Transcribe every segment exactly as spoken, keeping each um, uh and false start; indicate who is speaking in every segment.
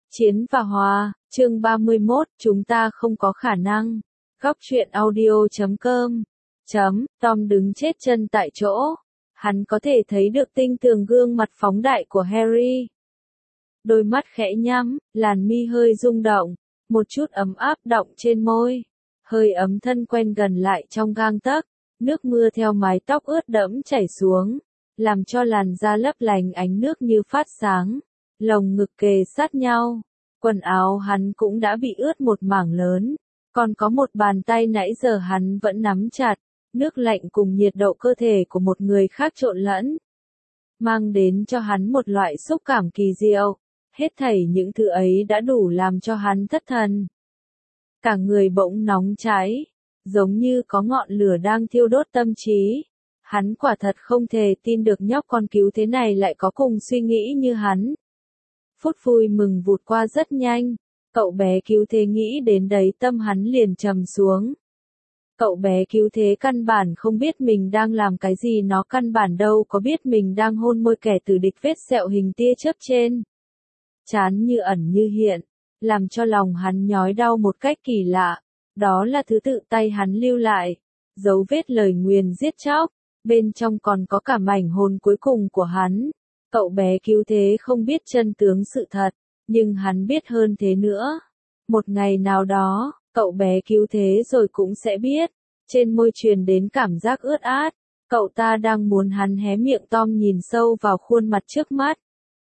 Speaker 1: Chiến và Hòa, chương ba mươi mốt, chúng ta không có khả năng. Góc truyện audio chấm com. Chấm, Tom đứng chết chân tại chỗ. Hắn có thể thấy được tinh tường gương mặt phóng đại của Harry. Đôi mắt khẽ nhắm, làn mi hơi rung động, một chút ấm áp đọng trên môi. Hơi ấm thân quen gần lại trong gang tấc, nước mưa theo mái tóc ướt đẫm chảy xuống, làm cho làn da lấp lánh ánh nước như phát sáng. Lồng ngực kề sát nhau, quần áo hắn cũng đã bị ướt một mảng lớn, còn có một bàn tay nãy giờ hắn vẫn nắm chặt, nước lạnh cùng nhiệt độ cơ thể của một người khác trộn lẫn, mang đến cho hắn một loại xúc cảm kỳ diệu. Hết thảy những thứ ấy đã đủ làm cho hắn thất thần. Cả người bỗng nóng cháy, giống như có ngọn lửa đang thiêu đốt tâm trí. Hắn quả thật không thể tin được nhóc con cứu thế này lại có cùng suy nghĩ như hắn. Phút vui mừng vụt qua rất nhanh, cậu bé cứu thế nghĩ đến đấy tâm hắn liền trầm xuống. Cậu bé cứu thế căn bản không biết mình đang làm cái gì, nó căn bản đâu có biết mình đang hôn môi kẻ tử địch vết sẹo hình tia chớp trên. Chán như ẩn như hiện, làm cho lòng hắn nhói đau một cách kỳ lạ. Đó là thứ tự tay hắn lưu lại, dấu vết lời nguyền giết chóc, bên trong còn có cả mảnh hồn cuối cùng của hắn. Cậu bé cứu thế không biết chân tướng sự thật, nhưng hắn biết hơn thế nữa. Một ngày nào đó, cậu bé cứu thế rồi cũng sẽ biết. Trên môi truyền đến cảm giác ướt át, cậu ta đang muốn hắn hé miệng. Tom nhìn sâu vào khuôn mặt trước mắt.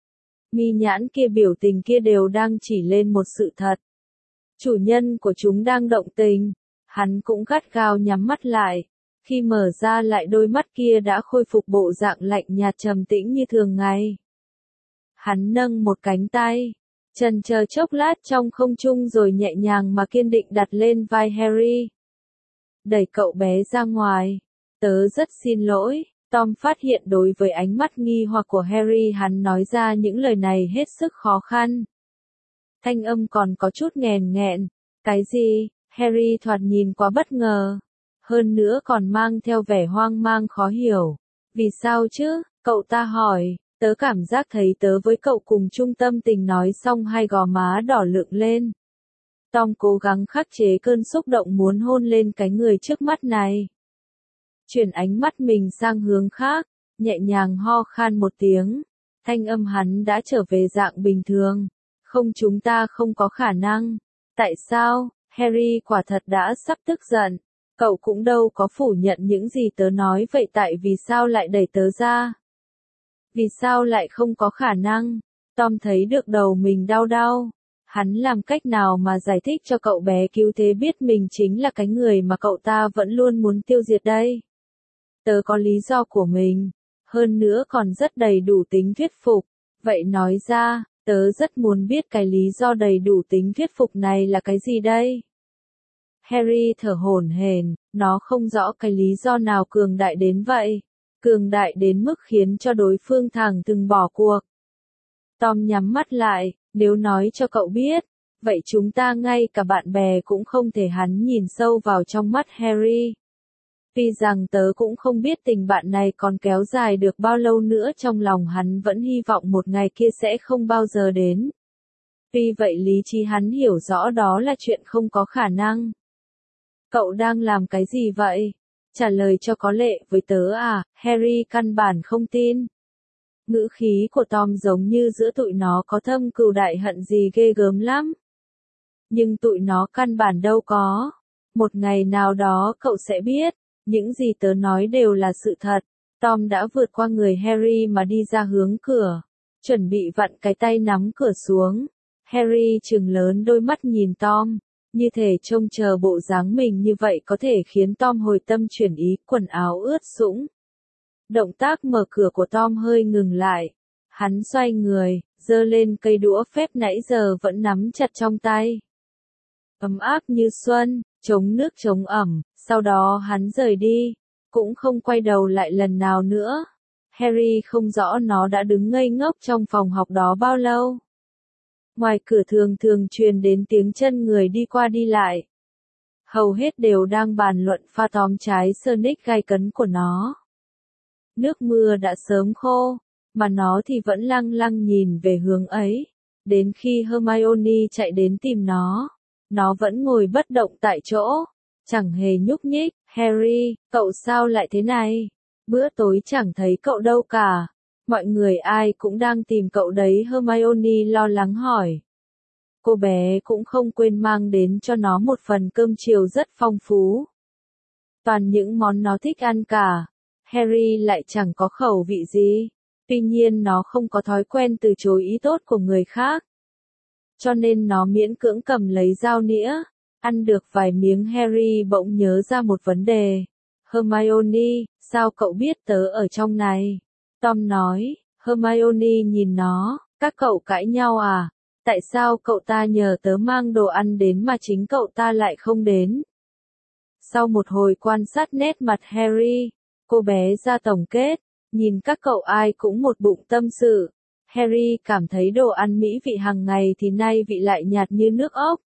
Speaker 1: Mi nhãn kia, biểu tình kia đều đang chỉ lên một sự thật. Chủ nhân của chúng đang động tình. Hắn cũng gắt gao nhắm mắt lại. Khi mở ra lại đôi mắt kia đã khôi phục bộ dạng lạnh nhạt trầm tĩnh như thường ngày. Hắn nâng một cánh tay, chần chờ chốc lát trong không trung rồi nhẹ nhàng mà kiên định đặt lên vai Harry. Đẩy cậu bé ra ngoài. Tớ rất xin lỗi. Tom phát hiện đối với ánh mắt nghi hoặc của Harry, hắn nói ra những lời này hết sức khó khăn. Thanh âm còn có chút nghèn nghẹn. Cái gì? Harry thoạt nhìn quá bất ngờ. Hơn nữa còn mang theo vẻ hoang mang khó hiểu. Vì sao chứ? Cậu ta hỏi. Tớ cảm giác thấy tớ với cậu cùng chung tâm tình. Nói xong hai gò má đỏ lựng lên. Tom cố gắng khắc chế cơn xúc động muốn hôn lên cái người trước mắt này. Chuyển ánh mắt mình sang hướng khác, nhẹ nhàng ho khan một tiếng. Thanh âm hắn đã trở về dạng bình thường. Không, chúng ta không có khả năng. Tại sao? Harry quả thật đã sắp tức giận. Cậu cũng đâu có phủ nhận những gì tớ nói, vậy tại vì sao lại đẩy tớ ra? Vì sao lại không có khả năng? Tom thấy được đầu mình đau đau. Hắn làm cách nào mà giải thích cho cậu bé cứu thế biết mình chính là cái người mà cậu ta vẫn luôn muốn tiêu diệt đây? Tớ có lý do của mình, hơn nữa còn rất đầy đủ tính thuyết phục. Vậy nói ra, tớ rất muốn biết cái lý do đầy đủ tính thuyết phục này là cái gì đây? Harry thở hổn hển, nó không rõ cái lý do nào cường đại đến vậy. Cường đại đến mức khiến cho đối phương thẳng thừng bỏ cuộc. Tom nhắm mắt lại, nếu nói cho cậu biết, vậy chúng ta ngay cả bạn bè cũng không thể. Hắn nhìn sâu vào trong mắt Harry. Tuy rằng tớ cũng không biết tình bạn này còn kéo dài được bao lâu nữa, trong lòng hắn vẫn hy vọng một ngày kia sẽ không bao giờ đến. Tuy vậy lý trí hắn hiểu rõ đó là chuyện không có khả năng. Cậu đang làm cái gì vậy? Trả lời cho có lệ với tớ à? Harry căn bản không tin. Ngữ khí của Tom giống như giữa tụi nó có thâm cừu đại hận gì ghê gớm lắm. Nhưng tụi nó căn bản đâu có. Một ngày nào đó cậu sẽ biết. Những gì tớ nói đều là sự thật. Tom đã vượt qua người Harry mà đi ra hướng cửa. Chuẩn bị vặn cái tay nắm cửa xuống. Harry trừng lớn đôi mắt nhìn Tom. Như thể trông chờ bộ dáng mình như vậy có thể khiến Tom hồi tâm chuyển ý. Quần áo ướt sũng. Động tác mở cửa của Tom hơi ngừng lại. Hắn xoay người, giơ lên cây đũa phép nãy giờ vẫn nắm chặt trong tay. Ấm áp như xuân, chống nước chống ẩm. Sau đó hắn rời đi, cũng không quay đầu lại lần nào nữa. Harry không rõ nó đã đứng ngây ngốc trong phòng học đó bao lâu. Ngoài cửa thường thường truyền đến tiếng chân người đi qua đi lại. Hầu hết đều đang bàn luận pha tóm trái Sonic gai cấn của nó. Nước mưa đã sớm khô, mà nó thì vẫn lăng lăng nhìn về hướng ấy. Đến khi Hermione chạy đến tìm nó, nó vẫn ngồi bất động tại chỗ, chẳng hề nhúc nhích. Harry, cậu sao lại thế này? Bữa tối chẳng thấy cậu đâu cả. Mọi người ai cũng đang tìm cậu đấy, Hermione lo lắng hỏi. Cô bé cũng không quên mang đến cho nó một phần cơm chiều rất phong phú. Toàn những món nó thích ăn cả. Harry lại chẳng có khẩu vị gì. Tuy nhiên nó không có thói quen từ chối ý tốt của người khác. Cho nên nó miễn cưỡng cầm lấy dao nĩa. Ăn được vài miếng, Harry bỗng nhớ ra một vấn đề. Hermione, sao cậu biết tớ ở trong này? Tom nói. Hermione nhìn nó. Các cậu cãi nhau à? Tại sao cậu ta nhờ tớ mang đồ ăn đến mà chính cậu ta lại không đến? Sau một hồi quan sát nét mặt Harry, cô bé ra tổng kết. Nhìn các cậu ai cũng một bụng tâm sự. Harry cảm thấy đồ ăn mỹ vị hàng ngày thì nay vị lại nhạt như nước ốc.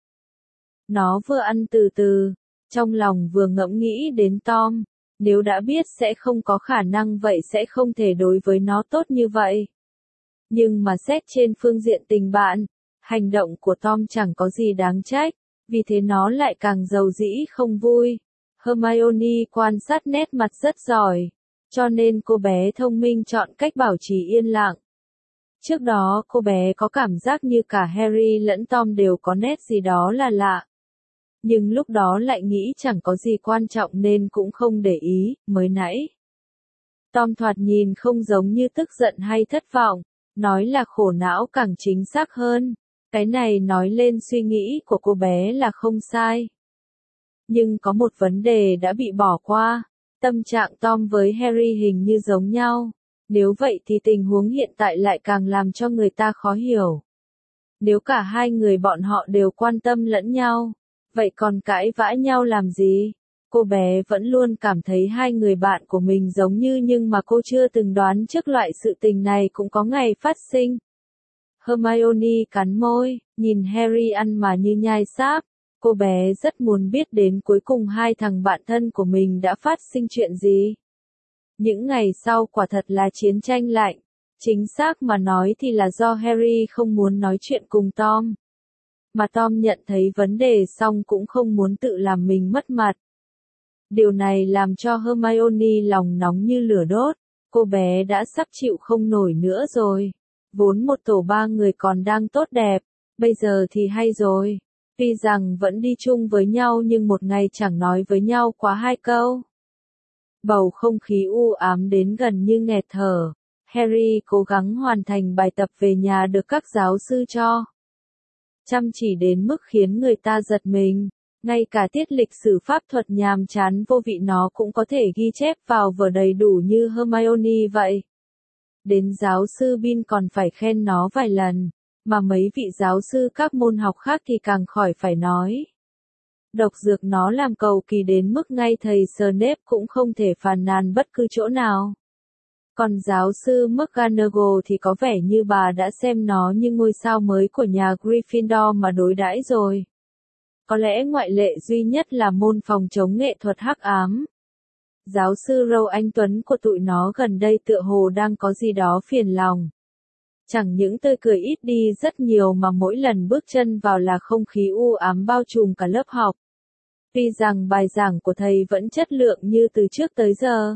Speaker 1: Nó vừa ăn từ từ, trong lòng vừa ngẫm nghĩ đến Tom. Nếu đã biết sẽ không có khả năng vậy sẽ không thể đối với nó tốt như vậy. Nhưng mà xét trên phương diện tình bạn, hành động của Tom chẳng có gì đáng trách, vì thế nó lại càng giàu dĩ không vui. Hermione quan sát nét mặt rất giỏi, cho nên cô bé thông minh chọn cách bảo trì yên lặng. Trước đó cô bé có cảm giác như cả Harry lẫn Tom đều có nét gì đó là lạ. Nhưng lúc đó lại nghĩ chẳng có gì quan trọng nên cũng không để ý. Mới nãy, Tom thoạt nhìn không giống như tức giận hay thất vọng, nói là khổ não càng chính xác hơn. Cái này nói lên suy nghĩ của cô bé là không sai. Nhưng có một vấn đề đã bị bỏ qua. Tâm trạng Tom với Harry hình như giống nhau. Nếu vậy thì tình huống hiện tại lại càng làm cho người ta khó hiểu. Nếu cả hai người bọn họ đều quan tâm lẫn nhau, vậy còn cãi vã nhau làm gì? Cô bé vẫn luôn cảm thấy hai người bạn của mình giống như, nhưng mà cô chưa từng đoán trước loại sự tình này cũng có ngày phát sinh. Hermione cắn môi, nhìn Harry ăn mà như nhai sáp. Cô bé rất muốn biết đến cuối cùng hai thằng bạn thân của mình đã phát sinh chuyện gì. Những ngày sau quả thật là chiến tranh lạnh. Chính xác mà nói thì là do Harry không muốn nói chuyện cùng Tom. Mà Tom nhận thấy vấn đề xong cũng không muốn tự làm mình mất mặt. Điều này làm cho Hermione lòng nóng như lửa đốt. Cô bé đã sắp chịu không nổi nữa rồi. Vốn một tổ ba người còn đang tốt đẹp, bây giờ thì hay rồi. Tuy rằng vẫn đi chung với nhau nhưng một ngày chẳng nói với nhau quá hai câu. Bầu không khí u ám đến gần như nghẹt thở. Harry cố gắng hoàn thành bài tập về nhà được các giáo sư cho. Chăm chỉ đến mức khiến người ta giật mình. Ngay cả tiết lịch sử pháp thuật nhàm chán vô vị nó cũng có thể ghi chép vào vở đầy đủ như Hermione vậy. Đến giáo sư Bin còn phải khen nó vài lần, mà mấy vị giáo sư các môn học khác thì càng khỏi phải nói. Độc dược nó làm cầu kỳ đến mức ngay thầy Snape cũng không thể phàn nàn bất cứ chỗ nào. Còn giáo sư McGonagall thì có vẻ như bà đã xem nó như ngôi sao mới của nhà Gryffindor mà đối đãi rồi. Có lẽ ngoại lệ duy nhất là môn phòng chống nghệ thuật hắc ám. Giáo sư Râu anh Tuấn của tụi nó gần đây tựa hồ đang có gì đó phiền lòng. Chẳng những tươi cười ít đi rất nhiều mà mỗi lần bước chân vào là không khí u ám bao trùm cả lớp học. Tuy rằng bài giảng của thầy vẫn chất lượng như từ trước tới giờ,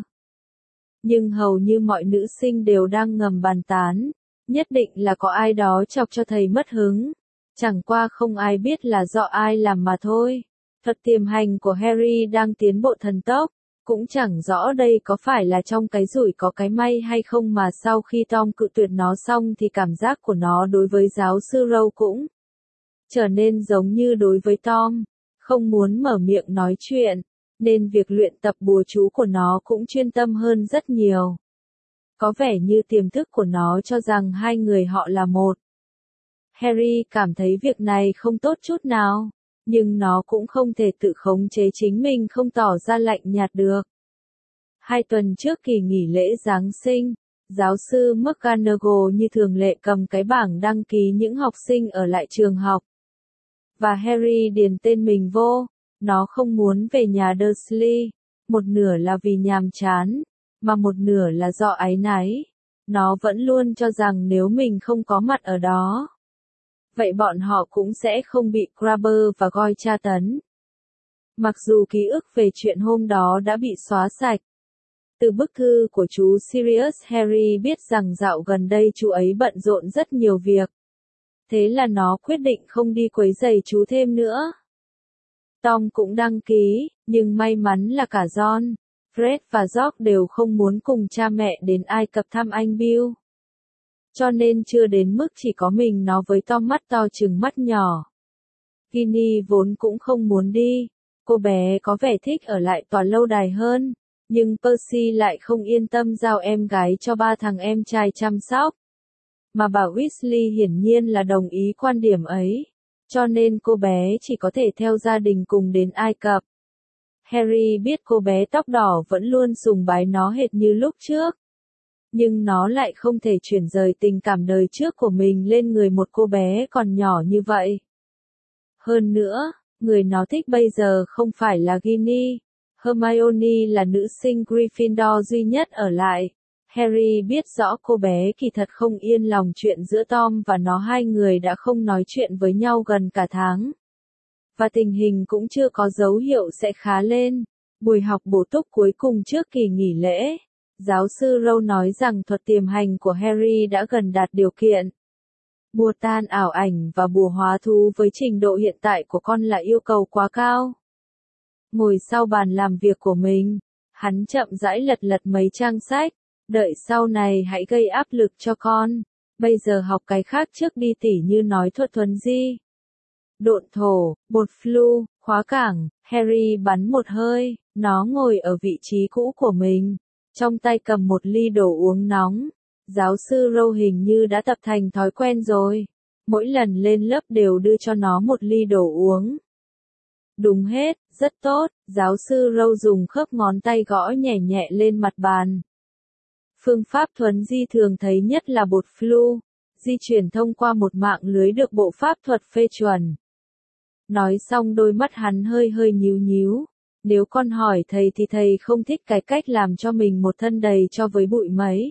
Speaker 1: nhưng hầu như mọi nữ sinh đều đang ngầm bàn tán, nhất định là có ai đó chọc cho thầy mất hứng. Chẳng qua không ai biết là do ai làm mà thôi. Thuật tiềm hành của Harry đang tiến bộ thần tốc, cũng chẳng rõ đây có phải là trong cái rủi có cái may hay không mà sau khi Tom cự tuyệt nó xong thì cảm giác của nó đối với giáo sư Râu cũng trở nên giống như đối với Tom, không muốn mở miệng nói chuyện, nên việc luyện tập bùa chú của nó cũng chuyên tâm hơn rất nhiều. Có vẻ như tiềm thức của nó cho rằng hai người họ là một. Harry cảm thấy việc này không tốt chút nào, nhưng nó cũng không thể tự khống chế chính mình không tỏ ra lạnh nhạt được. Hai tuần trước kỳ nghỉ lễ Giáng sinh, giáo sư McGonagall như thường lệ cầm cái bảng đăng ký những học sinh ở lại trường học. Và Harry điền tên mình vô. Nó không muốn về nhà Dursley, một nửa là vì nhàm chán, mà một nửa là do áy náy. Nó vẫn luôn cho rằng nếu mình không có mặt ở đó, vậy bọn họ cũng sẽ không bị Grabber và Goy tra tấn. Mặc dù ký ức về chuyện hôm đó đã bị xóa sạch. Từ bức thư của chú Sirius, Harry biết rằng dạo gần đây chú ấy bận rộn rất nhiều việc. Thế là nó quyết định không đi quấy rầy chú thêm nữa. Tom cũng đăng ký, nhưng may mắn là cả John, Fred và George đều không muốn cùng cha mẹ đến Ai Cập thăm anh Bill. Cho nên chưa đến mức chỉ có mình nó với Tom mắt to chừng mắt nhỏ. Ginny vốn cũng không muốn đi, cô bé có vẻ thích ở lại tòa lâu đài hơn, nhưng Percy lại không yên tâm giao em gái cho ba thằng em trai chăm sóc. Mà bà Weasley hiển nhiên là đồng ý quan điểm ấy, cho nên cô bé chỉ có thể theo gia đình cùng đến Ai Cập. Harry biết cô bé tóc đỏ vẫn luôn sùng bái nó hệt như lúc trước. Nhưng nó lại không thể chuyển rời tình cảm đời trước của mình lên người một cô bé còn nhỏ như vậy. Hơn nữa, người nó thích bây giờ không phải là Ginny. Hermione là nữ sinh Gryffindor duy nhất ở lại. Harry biết rõ cô bé kỳ thật không yên lòng chuyện giữa Tom và nó, hai người đã không nói chuyện với nhau gần cả tháng. Và tình hình cũng chưa có dấu hiệu sẽ khá lên. Buổi học bổ túc cuối cùng trước kỳ nghỉ lễ, giáo sư Rowe nói rằng thuật tiềm hành của Harry đã gần đạt điều kiện. Bùa tan ảo ảnh và bùa hóa thú với trình độ hiện tại của con là yêu cầu quá cao. Ngồi sau bàn làm việc của mình, hắn chậm rãi lật lật mấy trang sách, đợi sau này hãy gây áp lực cho con, bây giờ học cái khác trước đi tỉ như nói thuật thuần di. Độn thổ, bột flu, khóa cảng, Harry bắn một hơi, nó ngồi ở vị trí cũ của mình, trong tay cầm một ly đồ uống nóng. Giáo sư Rowe hình như đã tập thành thói quen rồi, mỗi lần lên lớp đều đưa cho nó một ly đồ uống. Đúng hết, rất tốt, giáo sư Rowe dùng khớp ngón tay gõ nhẹ nhẹ lên mặt bàn. Phương pháp thuấn di thường thấy nhất là bột flu, di chuyển thông qua một mạng lưới được bộ pháp thuật phê chuẩn. Nói xong đôi mắt hắn hơi hơi nhíu nhíu. Nếu con hỏi thầy thì thầy không thích cái cách làm cho mình một thân đầy cho với bụi mấy.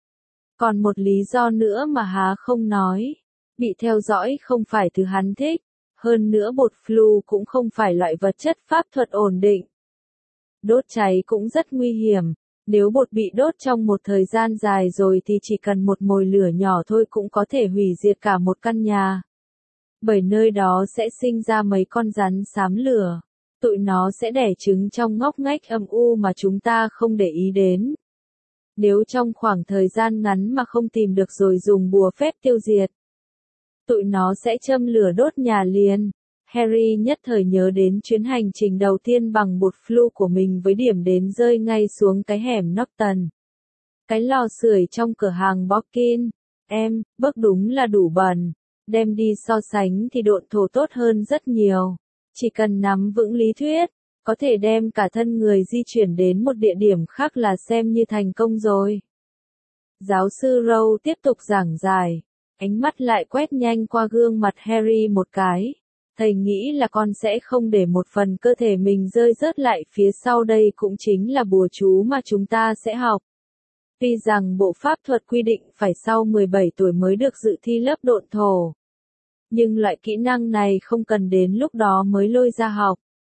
Speaker 1: Còn một lý do nữa mà há không nói. Bị theo dõi không phải thứ hắn thích. Hơn nữa bột flu cũng không phải loại vật chất pháp thuật ổn định. Đốt cháy cũng rất nguy hiểm. Nếu bột bị đốt trong một thời gian dài rồi thì chỉ cần một mồi lửa nhỏ thôi cũng có thể hủy diệt cả một căn nhà. Bởi nơi đó sẽ sinh ra mấy con rắn xám lửa. Tụi nó sẽ đẻ trứng trong ngóc ngách âm u mà chúng ta không để ý đến. Nếu trong khoảng thời gian ngắn mà không tìm được rồi dùng bùa phép tiêu diệt, tụi nó sẽ châm lửa đốt nhà liền. Harry nhất thời nhớ đến chuyến hành trình đầu tiên bằng bột flu của mình với điểm đến rơi ngay xuống cái hẻm Norton. Cái lò sưởi trong cửa hàng Borkin. Em, bớt đúng là đủ bẩn. Đem đi so sánh thì độn thổ tốt hơn rất nhiều. Chỉ cần nắm vững lý thuyết, có thể đem cả thân người di chuyển đến một địa điểm khác là xem như thành công rồi. Giáo sư Rowe tiếp tục giảng giải, ánh mắt lại quét nhanh qua gương mặt Harry một cái. Thầy nghĩ là con sẽ không để một phần cơ thể mình rơi rớt lại phía sau, đây cũng chính là bùa chú mà chúng ta sẽ học. Tuy rằng bộ pháp thuật quy định phải sau mười bảy tuổi mới được dự thi lớp độn thổ. Nhưng loại kỹ năng này không cần đến lúc đó mới lôi ra học.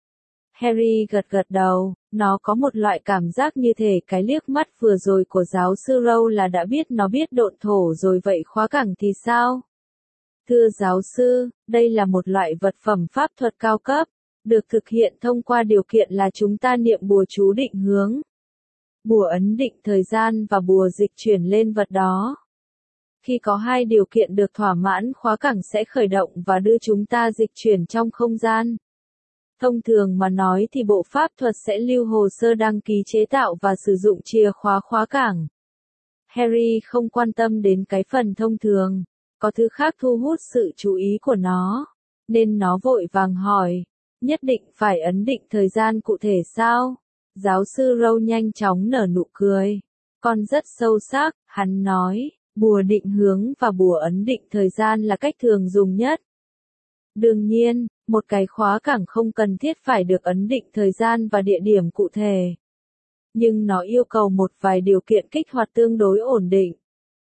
Speaker 1: Harry gật gật đầu, nó có một loại cảm giác như thể cái liếc mắt vừa rồi của giáo sư Rowe là đã biết nó biết độn thổ rồi, vậy khóa cảng thì sao? Thưa giáo sư, đây là một loại vật phẩm pháp thuật cao cấp, được thực hiện thông qua điều kiện là chúng ta niệm bùa chú định hướng. Bùa ấn định thời gian và bùa dịch chuyển lên vật đó. Khi có hai điều kiện được thỏa mãn, khóa cảng sẽ khởi động và đưa chúng ta dịch chuyển trong không gian. Thông thường mà nói thì bộ pháp thuật sẽ lưu hồ sơ đăng ký chế tạo và sử dụng chìa khóa khóa cảng. Harry không quan tâm đến cái phần thông thường, có thứ khác thu hút sự chú ý của nó, nên nó vội vàng hỏi, nhất định phải ấn định thời gian cụ thể sao? Giáo sư Rowe nhanh chóng nở nụ cười. Con rất sâu sắc, hắn nói, bùa định hướng và bùa ấn định thời gian là cách thường dùng nhất. Đương nhiên, một cái khóa cảng không cần thiết phải được ấn định thời gian và địa điểm cụ thể. Nhưng nó yêu cầu một vài điều kiện kích hoạt tương đối ổn định.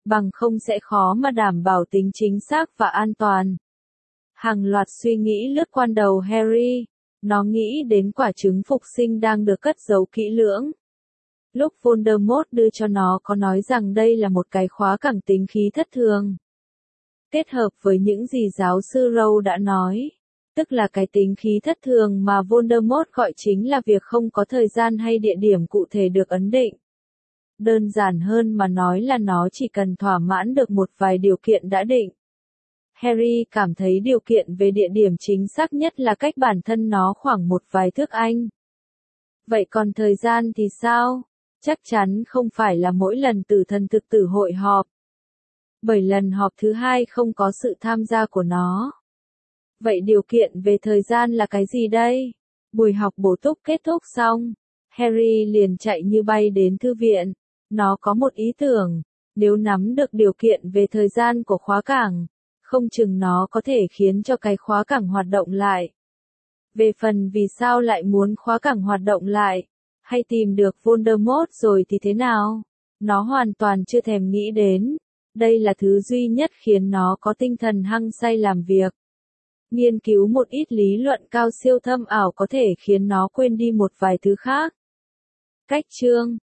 Speaker 1: bằng không sẽ khó mà đảm bảo tính chính xác và an toàn. Hàng loạt suy nghĩ lướt qua đầu Harry, nó nghĩ đến quả trứng phục sinh đang được cất giấu kỹ lưỡng. Lúc Voldemort đưa cho nó có nói rằng đây là một cái khóa cảng tính khí thất thường. Kết hợp với những gì giáo sư Rowe đã nói, tức là cái tính khí thất thường mà Voldemort gọi chính là việc không có thời gian hay địa điểm cụ thể được ấn định. Đơn giản hơn mà nói là nó chỉ cần thỏa mãn được một vài điều kiện đã định. Harry cảm thấy điều kiện về địa điểm chính xác nhất là cách bản thân nó khoảng một vài thước Anh. Vậy còn thời gian thì sao? Chắc chắn không phải là mỗi lần tử thần thực tử hội họp. Bởi lần họp thứ hai không có sự tham gia của nó. Vậy điều kiện về thời gian là cái gì đây? Buổi học bổ túc kết thúc xong, Harry liền chạy như bay đến thư viện. Nó có một ý tưởng, nếu nắm được điều kiện về thời gian của khóa cảng, không chừng nó có thể khiến cho cái khóa cảng hoạt động lại. Về phần vì sao lại muốn khóa cảng hoạt động lại, hay tìm được Voldemort rồi thì thế nào? Nó hoàn toàn chưa thèm nghĩ đến. Đây là thứ duy nhất khiến nó có tinh thần hăng say làm việc. Nghiên cứu một ít lý luận cao siêu thâm ảo có thể khiến nó quên đi một vài thứ khác. Cách chương